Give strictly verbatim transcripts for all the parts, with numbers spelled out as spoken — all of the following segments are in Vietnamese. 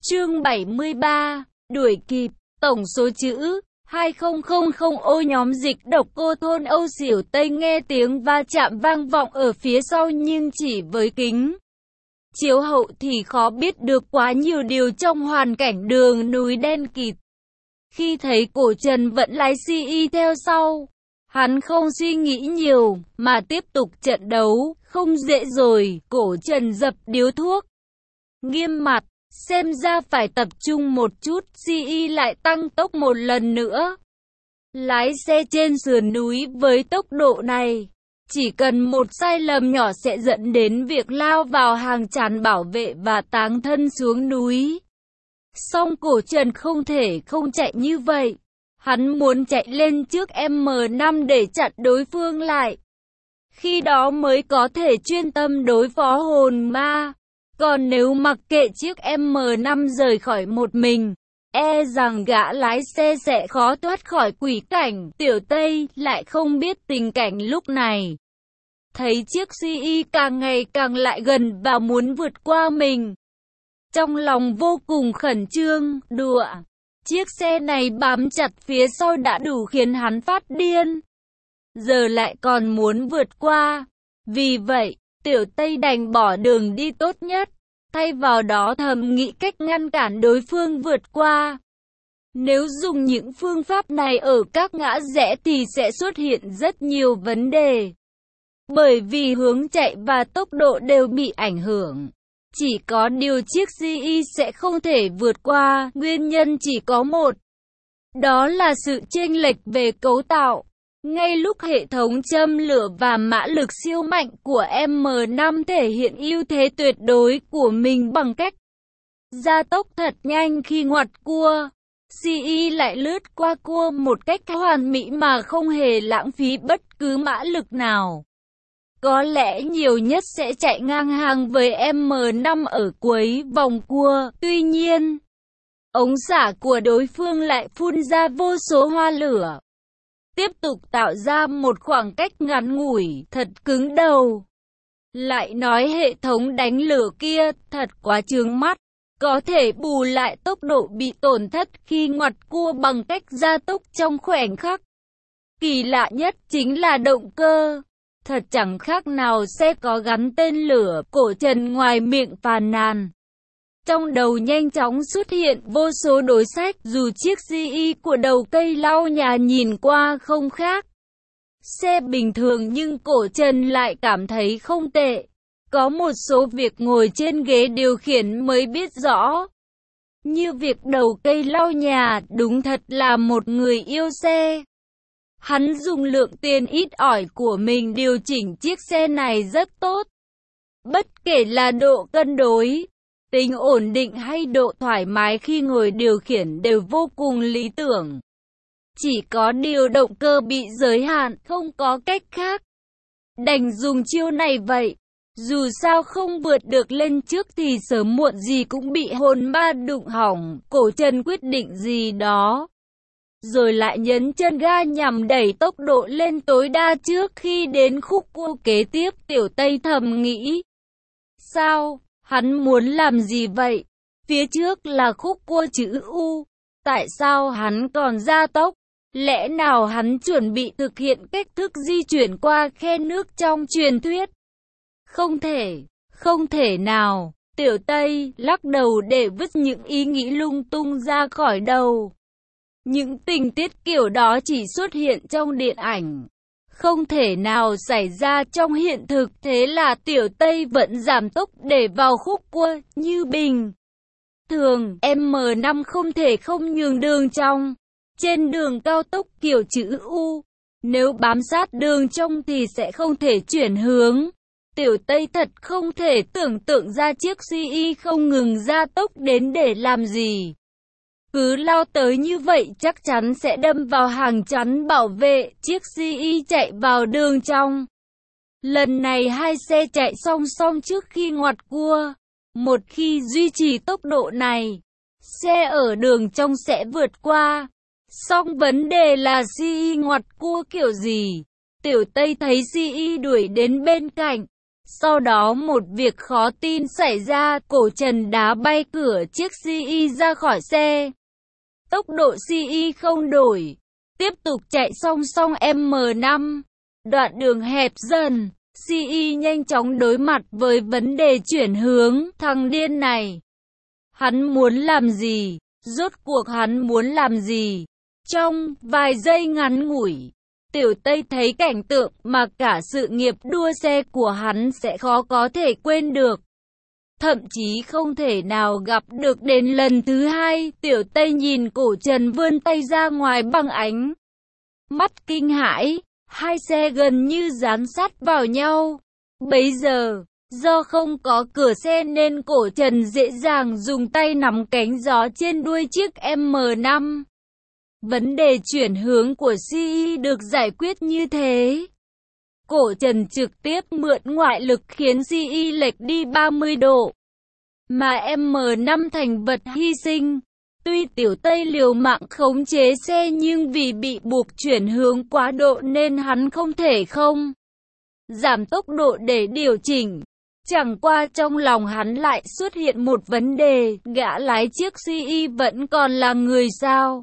Chương bảy mươi ba, đuổi kịp, tổng số chữ hai không không không ô nhóm dịch độc cô thôn Âu Xỉu Tây nghe tiếng va chạm vang vọng ở phía sau nhưng chỉ với kính chiếu hậu thì khó biết được quá nhiều điều trong hoàn cảnh đường núi đen kịt. Khi thấy Cổ Trần vẫn lái xê i theo sau, hắn không suy nghĩ nhiều mà tiếp tục trận đấu. Không dễ rồi, Cổ Trần dập điếu thuốc, nghiêm mặt, xem ra phải tập trung một chút. xê i lại tăng tốc một lần nữa. Lái xe trên sườn núi với tốc độ này, chỉ cần một sai lầm nhỏ sẽ dẫn đến việc lao vào hàng chắn bảo vệ và táng thân xuống núi. Song Cổ Trần không thể không chạy như vậy. Hắn muốn chạy lên trước em em năm để chặn đối phương lại. Khi đó mới có thể chuyên tâm đối phó hồn ma. Còn nếu mặc kệ chiếc em em năm rời khỏi một mình, e rằng gã lái xe sẽ khó thoát khỏi quỷ cảnh. Tiểu Tây lại không biết tình cảnh lúc này. Thấy chiếc xê i càng ngày càng lại gần và muốn vượt qua mình, trong lòng vô cùng khẩn trương. Đùa, chiếc xe này bám chặt phía sau đã đủ khiến hắn phát điên, giờ lại còn muốn vượt qua. Vì vậy, Tiểu Tây đành bỏ đường đi tốt nhất, thay vào đó thầm nghĩ cách ngăn cản đối phương vượt qua. Nếu dùng những phương pháp này ở các ngã rẽ thì sẽ xuất hiện rất nhiều vấn đề, bởi vì hướng chạy và tốc độ đều bị ảnh hưởng. Chỉ có điều chiếc xê i sẽ không thể vượt qua, nguyên nhân chỉ có một. Đó là sự chênh lệch về cấu tạo. Ngay lúc hệ thống châm lửa và mã lực siêu mạnh của em em năm thể hiện ưu thế tuyệt đối của mình bằng cách gia tốc thật nhanh khi ngoặt cua, xê i lại lướt qua cua một cách hoàn mỹ mà không hề lãng phí bất cứ mã lực nào. Có lẽ nhiều nhất sẽ chạy ngang hàng với em em năm ở cuối vòng cua. Tuy nhiên, ống xả của đối phương lại phun ra vô số hoa lửa, tiếp tục tạo ra một khoảng cách ngắn ngủi, thật cứng đầu. Lại nói hệ thống đánh lửa kia thật quá chướng mắt, có thể bù lại tốc độ bị tổn thất khi ngoặt cua bằng cách gia tốc trong khoảnh khắc. Kỳ lạ nhất chính là động cơ, thật chẳng khác nào xe có gắn tên lửa. Cổ Trần ngoài miệng phàn nàn, trong đầu nhanh chóng xuất hiện vô số đối sách. Dù chiếc xê i của đầu cây lau nhà nhìn qua không khác xe bình thường nhưng Cổ Trần lại cảm thấy không tệ. Có một số việc ngồi trên ghế điều khiển mới biết rõ, như việc đầu cây lau nhà đúng thật là một người yêu xe. Hắn dùng lượng tiền ít ỏi của mình điều chỉnh chiếc xe này rất tốt. Bất kể là độ cân đối, tính ổn định hay độ thoải mái khi ngồi điều khiển đều vô cùng lý tưởng. Chỉ có điều động cơ bị giới hạn, không có cách khác, đành dùng chiêu này vậy. Dù sao không vượt được lên trước thì sớm muộn gì cũng bị hồn ma đụng hỏng. Cổ Trần quyết định gì đó, rồi lại nhấn chân ga nhằm đẩy tốc độ lên tối đa trước khi đến khúc cua kế tiếp. Tiểu Tây thầm nghĩ, sao, hắn muốn làm gì vậy? Phía trước là khúc cua chữ U, tại sao hắn còn gia tốc? Lẽ nào hắn chuẩn bị thực hiện cách thức di chuyển qua khe nước trong truyền thuyết? Không thể, không thể nào. Tiểu Tây lắc đầu để vứt những ý nghĩ lung tung ra khỏi đầu. Những tình tiết kiểu đó chỉ xuất hiện trong điện ảnh, không thể nào xảy ra trong hiện thực. Thế là Tiểu Tây vẫn giảm tốc để vào khúc cua như bình thường. em em năm không thể không nhường đường trong. Trên đường cao tốc kiểu chữ U, nếu bám sát đường trong thì sẽ không thể chuyển hướng. Tiểu Tây thật không thể tưởng tượng ra chiếc xê i không ngừng gia tốc đến để làm gì. Cứ lao tới như vậy chắc chắn sẽ đâm vào hàng chắn bảo vệ. Chiếc xê i chạy vào đường trong. Lần này hai xe chạy song song trước khi ngoặt cua. Một khi duy trì tốc độ này, xe ở đường trong sẽ vượt qua. Song vấn đề là xê i ngoặt cua kiểu gì? Tiểu Tây thấy xê i đuổi đến bên cạnh, Sau đó một việc khó tin xảy ra, cổ Trần đá bay cửa chiếc xê i ra khỏi xe. Tốc độ xê i không đổi, tiếp tục chạy song song em năm. Đoạn đường hẹp dần, xê i nhanh chóng đối mặt với vấn đề chuyển hướng. Thằng điên này, hắn muốn làm gì? Rốt cuộc hắn muốn làm gì? Trong vài giây ngắn ngủi, Tiểu Tây thấy cảnh tượng mà cả sự nghiệp đua xe của hắn sẽ khó có thể quên được. Thậm chí không thể nào gặp được đến lần thứ hai. Tiểu Tây nhìn cổ Trần vươn tay ra ngoài bằng ánh mắt kinh hãi. Hai xe gần như dán sát vào nhau. Bấy giờ, do không có cửa xe nên cổ Trần dễ dàng dùng tay nắm cánh gió trên đuôi chiếc em năm. Vấn đề chuyển hướng của xê i được giải quyết như thế. Cổ Trần trực tiếp mượn ngoại lực khiến xê i lệch đi ba mươi độ. Mà em năm thành vật hy sinh. Tuy Tiểu Tây liều mạng khống chế xe nhưng vì bị buộc chuyển hướng quá độ nên hắn không thể không giảm tốc độ để điều chỉnh. Chẳng qua trong lòng hắn lại xuất hiện một vấn đề, gã lái chiếc xê i vẫn còn là người sao?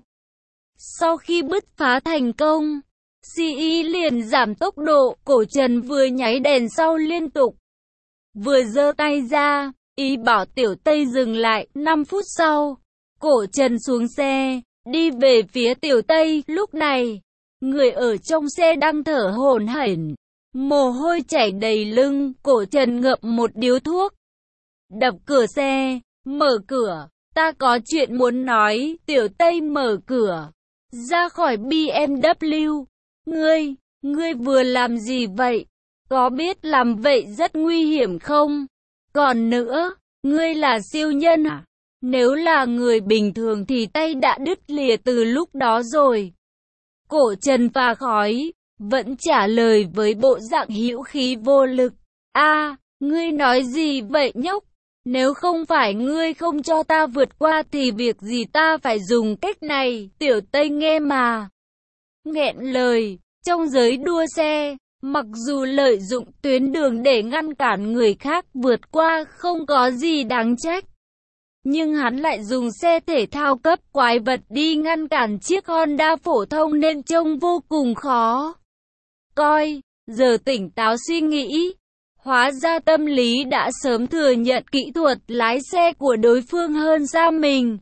Sau khi bứt phá thành công, xê i liền giảm tốc độ, cổ Trần vừa nháy đèn sau liên tục, vừa giơ tay ra, ý bảo Tiểu Tây dừng lại. Năm phút sau, cổ Trần xuống xe, đi về phía Tiểu Tây. Lúc này, người ở trong xe đang thở hổn hển, mồ hôi chảy đầy lưng. Cổ Trần ngậm một điếu thuốc, đập cửa xe, mở cửa, ta có chuyện muốn nói. Tiểu Tây mở cửa ra khỏi bê em vê. Ngươi, ngươi vừa làm gì vậy? Có biết làm vậy rất nguy hiểm không? Còn nữa, ngươi là siêu nhân à? Nếu là người bình thường thì tay đã đứt lìa từ lúc đó rồi. Cổ Trần pha khói, vẫn trả lời với bộ dạng hữu khí vô lực. A, ngươi nói gì vậy nhóc? Nếu không phải ngươi không cho ta vượt qua thì việc gì ta phải dùng cách này? Tiểu Tây nghe mà nghẹn lời. Trong giới đua xe, mặc dù lợi dụng tuyến đường để ngăn cản người khác vượt qua không có gì đáng trách, nhưng hắn lại dùng xe thể thao cấp quái vật đi ngăn cản chiếc Honda phổ thông nên trông vô cùng khó coi. Giờ tỉnh táo suy nghĩ, hóa ra tâm lý đã sớm thừa nhận kỹ thuật lái xe của đối phương hơn xa mình.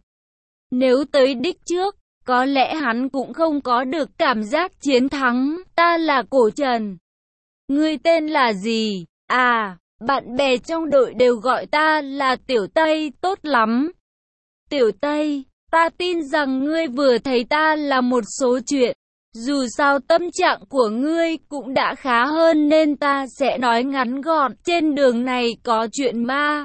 Nếu tới đích trước, có lẽ hắn cũng không có được cảm giác chiến thắng. Ta là Cổ Trần. Ngươi tên là gì? À, bạn bè trong đội đều gọi ta là Tiểu Tây. Tốt lắm. Tiểu Tây, ta tin rằng ngươi vừa thấy ta là một số chuyện. Dù sao tâm trạng của ngươi cũng đã khá hơn nên ta sẽ nói ngắn gọn. Trên đường này có chuyện ma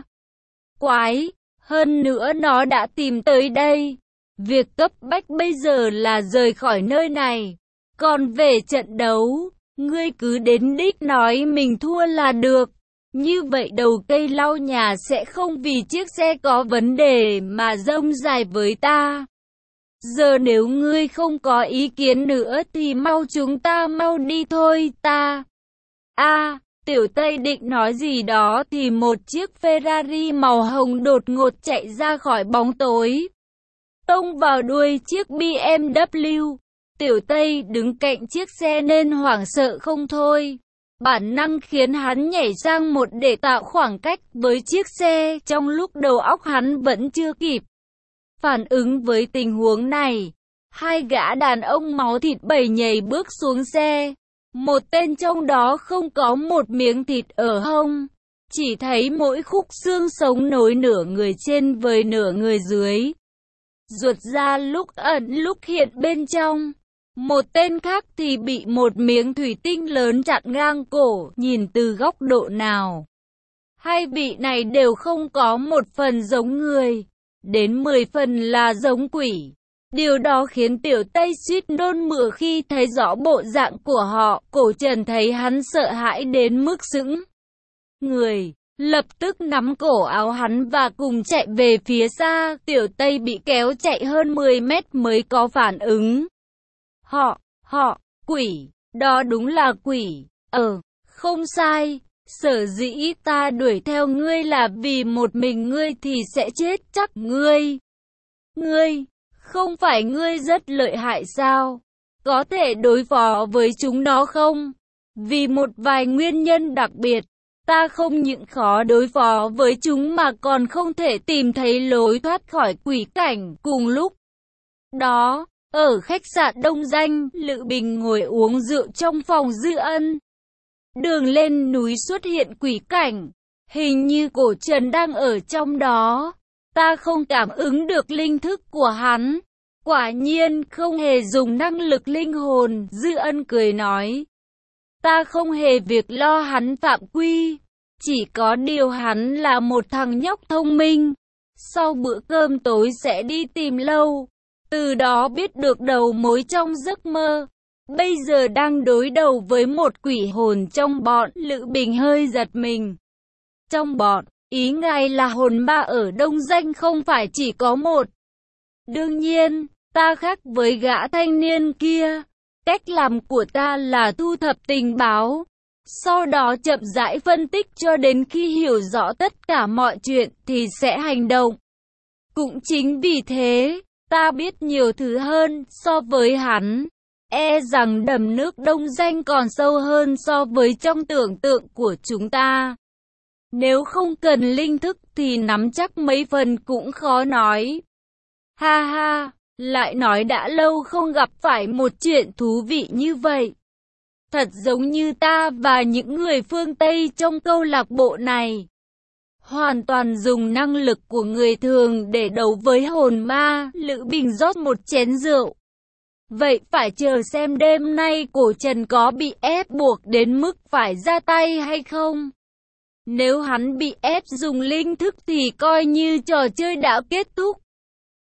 quái, hơn nữa nó đã tìm tới đây. Việc cấp bách bây giờ là rời khỏi nơi này. Còn về trận đấu, ngươi cứ đến đích nói mình thua là được. Như vậy đầu cây lau nhà sẽ không vì chiếc xe có vấn đề mà rông dài với ta. Giờ nếu ngươi không có ý kiến nữa thì mau chúng ta mau đi thôi. Ta a à, Tiểu Tây định nói gì đó thì một chiếc Ferrari màu hồng đột ngột chạy ra khỏi bóng tối, tông vào đuôi chiếc bê em vê. Tiểu Tây đứng cạnh chiếc xe nên hoảng sợ không thôi. Bản năng khiến hắn nhảy sang một để tạo khoảng cách với chiếc xe. Trong lúc đầu óc hắn vẫn chưa kịp phản ứng với tình huống này, hai gã đàn ông máu thịt bầy nhảy bước xuống xe. Một tên trong đó không có một miếng thịt ở hông, chỉ thấy mỗi khúc xương sống nối nửa người trên với nửa người dưới, ruột da lúc ẩn lúc hiện bên trong. Một tên khác thì bị một miếng thủy tinh lớn chặn ngang cổ. Nhìn từ góc độ nào, hai vị này đều không có một phần giống người, đến mười phần là giống quỷ. Điều đó khiến Tiểu Tây suýt nôn mửa khi thấy rõ bộ dạng của họ. Cổ Trần thấy hắn sợ hãi đến mức sững người, lập tức nắm cổ áo hắn và cùng chạy về phía xa. Tiểu Tây bị kéo chạy hơn mười mét mới có phản ứng. Họ, họ, quỷ, đó đúng là quỷ. Ờ, không sai, Sở dĩ ta đuổi theo ngươi là vì một mình ngươi thì sẽ chết chắc. Ngươi, ngươi, không phải ngươi rất lợi hại sao? Có thể đối phó với chúng nó không? Vì một vài nguyên nhân đặc biệt, ta không những khó đối phó với chúng mà còn không thể tìm thấy lối thoát khỏi quỷ cảnh. Cùng lúc đó, ở khách sạn Đông Danh, Lữ Bình ngồi uống rượu trong phòng Dư Ân. Đường lên núi xuất hiện quỷ cảnh, hình như Cổ Trần đang ở trong đó. Ta không cảm ứng được linh thức của hắn. Quả nhiên không hề dùng năng lực linh hồn. Dư Ân cười nói. Ta không hề việc lo hắn phạm quy. Chỉ có điều hắn là một thằng nhóc thông minh. Sau bữa cơm tối sẽ đi tìm Lâu. Từ đó biết được đầu mối trong giấc mơ. Bây giờ đang đối đầu với một quỷ hồn trong bọn. Lữ Bình hơi giật mình. Trong bọn, ý ngài là hồn ma ở Đông Danh không phải chỉ có một. Đương nhiên, ta khác với gã thanh niên kia. Cách làm của ta là thu thập tình báo. Sau đó chậm rãi phân tích cho đến khi hiểu rõ tất cả mọi chuyện thì sẽ hành động. Cũng chính vì thế, ta biết nhiều thứ hơn so với hắn. E rằng đầm nước Đông Danh còn sâu hơn so với trong tưởng tượng của chúng ta. Nếu không cần linh thức thì nắm chắc mấy phần cũng khó nói. Ha ha, lại nói đã lâu không gặp phải một chuyện thú vị như vậy. Thật giống như ta và những người phương Tây trong câu lạc bộ này. Hoàn toàn dùng năng lực của người thường để đấu với hồn ma. Lữ Bình rót một chén rượu. Vậy phải chờ xem đêm nay Cổ Trần có bị ép buộc đến mức phải ra tay hay không. Nếu hắn bị ép dùng linh thức thì coi như trò chơi đã kết thúc.